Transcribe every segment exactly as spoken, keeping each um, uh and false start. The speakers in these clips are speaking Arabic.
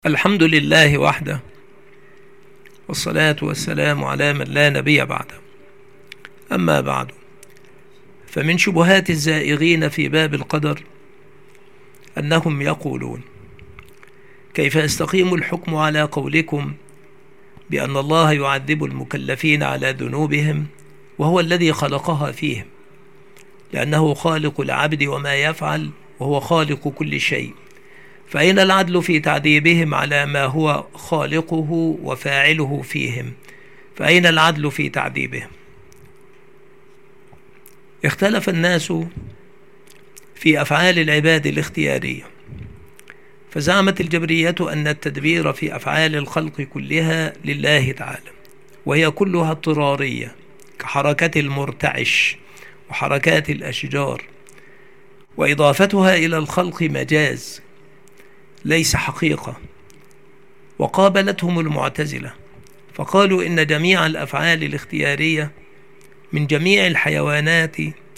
الحمد لله وحده، والصلاة والسلام على من لا نبي بعده. أما بعد، فمن شبهات الزائغين في باب القدر أنهم يقولون: كيف يستقيم الحكم على قولكم بأن الله يعذب المكلفين على ذنوبهم وهو الذي خلقها فيهم، لأنه خالق العبد وما يفعل وهو خالق كل شيء، فأين العدل في تعذيبهم على ما هو خالقه وفاعله فيهم؟ فأين العدل في تعذيبهم؟ اختلف الناس في أفعال العباد الاختيارية، فزعمت الجبرية أن التدبير في أفعال الخلق كلها لله تعالى، وهي كلها اضطرارية كحركة المرتعش وحركات الأشجار، وإضافتها إلى الخلق مجاز ليس حقيقة. وقابلتهم المعتزلة فقالوا إن جميع الأفعال الاختيارية من جميع الحيوانات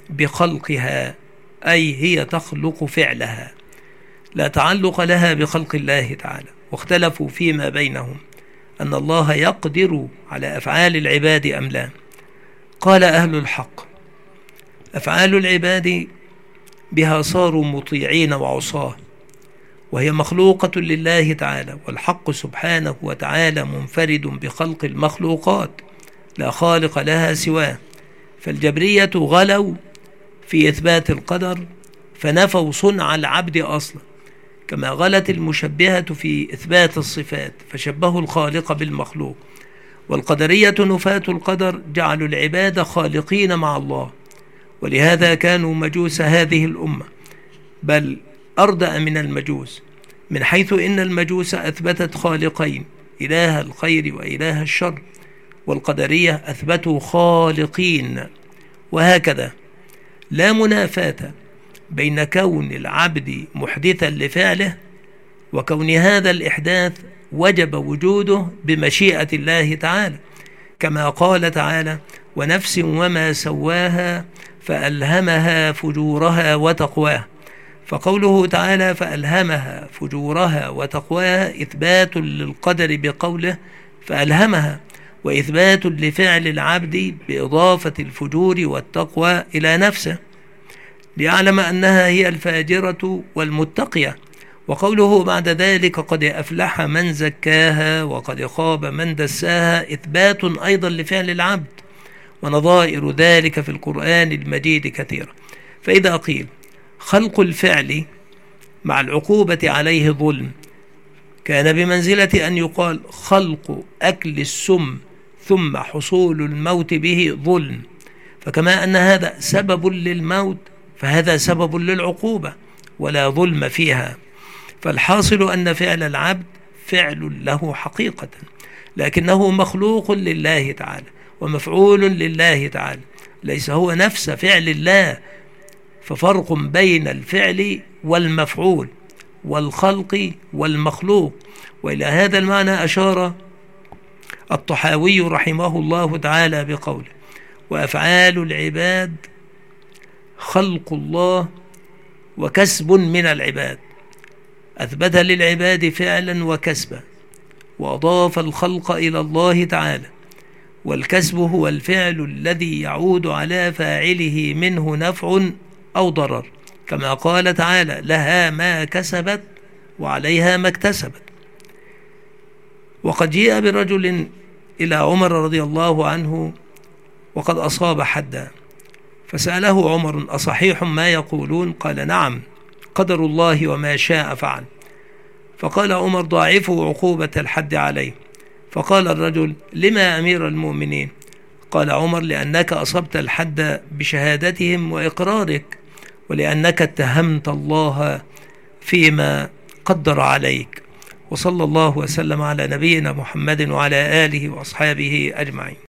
بخلقها، أي هي تخلق فعلها، لا تعلق لها بخلق الله تعالى. واختلفوا فيما بينهم أن الله يقدر على أفعال العباد أم لا. قال أهل الحق: أفعال العباد بها صاروا مطيعين وعصاه، وهي مخلوقة لله تعالى، والحق سبحانه وتعالى منفرد بخلق المخلوقات لا خالق لها سواه. فالجبرية غلوا في إثبات القدر فنفوا صنع العبد أصلا، كما غلت المشبهة في إثبات الصفات فشبهوا الخالق بالمخلوق. والقدرية نفاة القدر جعلوا العباد خالقين مع الله، ولهذا كانوا مجوس هذه الأمة، بل أردأ من المجوس، من حيث إن المجوس أثبتت خالقين، إله الخير وإله الشر، والقدرية أثبتوا خالقين. وهكذا لا منافاة بين كون العبد محدثا لفعله وكون هذا الإحداث وجب وجوده بمشيئة الله تعالى، كما قال تعالى: ونفس وما سواها فألهمها فجورها وتقواها. فقوله تعالى فألهمها فجورها وتقواها إثبات للقدر بقوله فألهمها، وإثبات لفعل العبد بإضافة الفجور والتقوى إلى نفسه، ليعلم أنها هي الفاجرة والمتقية. وقوله بعد ذلك قد أفلح من زكاها وقد خاب من دساها إثبات أيضا لفعل العبد، ونظائر ذلك في القرآن المجيد كثيرة. فإذا قيل خلق الفعل مع العقوبة عليه ظلم، كان بمنزلة أن يقال خلق أكل السم ثم حصول الموت به ظلم، فكما أن هذا سبب للموت فهذا سبب للعقوبة ولا ظلم فيها. فالحاصل أن فعل العبد فعل له حقيقة، لكنه مخلوق لله تعالى ومفعول لله تعالى، ليس هو نفس فعل الله. ففرق بين الفعل والمفعول والخلق والمخلوق. وإلى هذا المعنى أشار الطحاوي رحمه الله تعالى بقوله: وأفعال العباد خلق الله وكسب من العباد. أثبت للعباد فعلا وكسبا، وأضاف الخلق إلى الله تعالى، والكسب هو الفعل الذي يعود على فاعله منه نفع أو ضرر، كما قال تعالى: لها ما كسبت وعليها ما اكتسبت. وقد جيء برجل إلى عمر رضي الله عنه وقد أصاب حدا، فسأله عمر: أصحيح ما يقولون؟ قال: نعم، قدر الله وما شاء فعل. فقال عمر: ضاعفوا عقوبة الحد عليه. فقال الرجل: لما أمير المؤمنين؟ قال عمر: لأنك أصبت الحد بشهادتهم وإقرارك، ولأنك اتهمت الله فيما قدر عليك. وصلى الله وسلم على نبينا محمد وعلى آله وأصحابه أجمعين.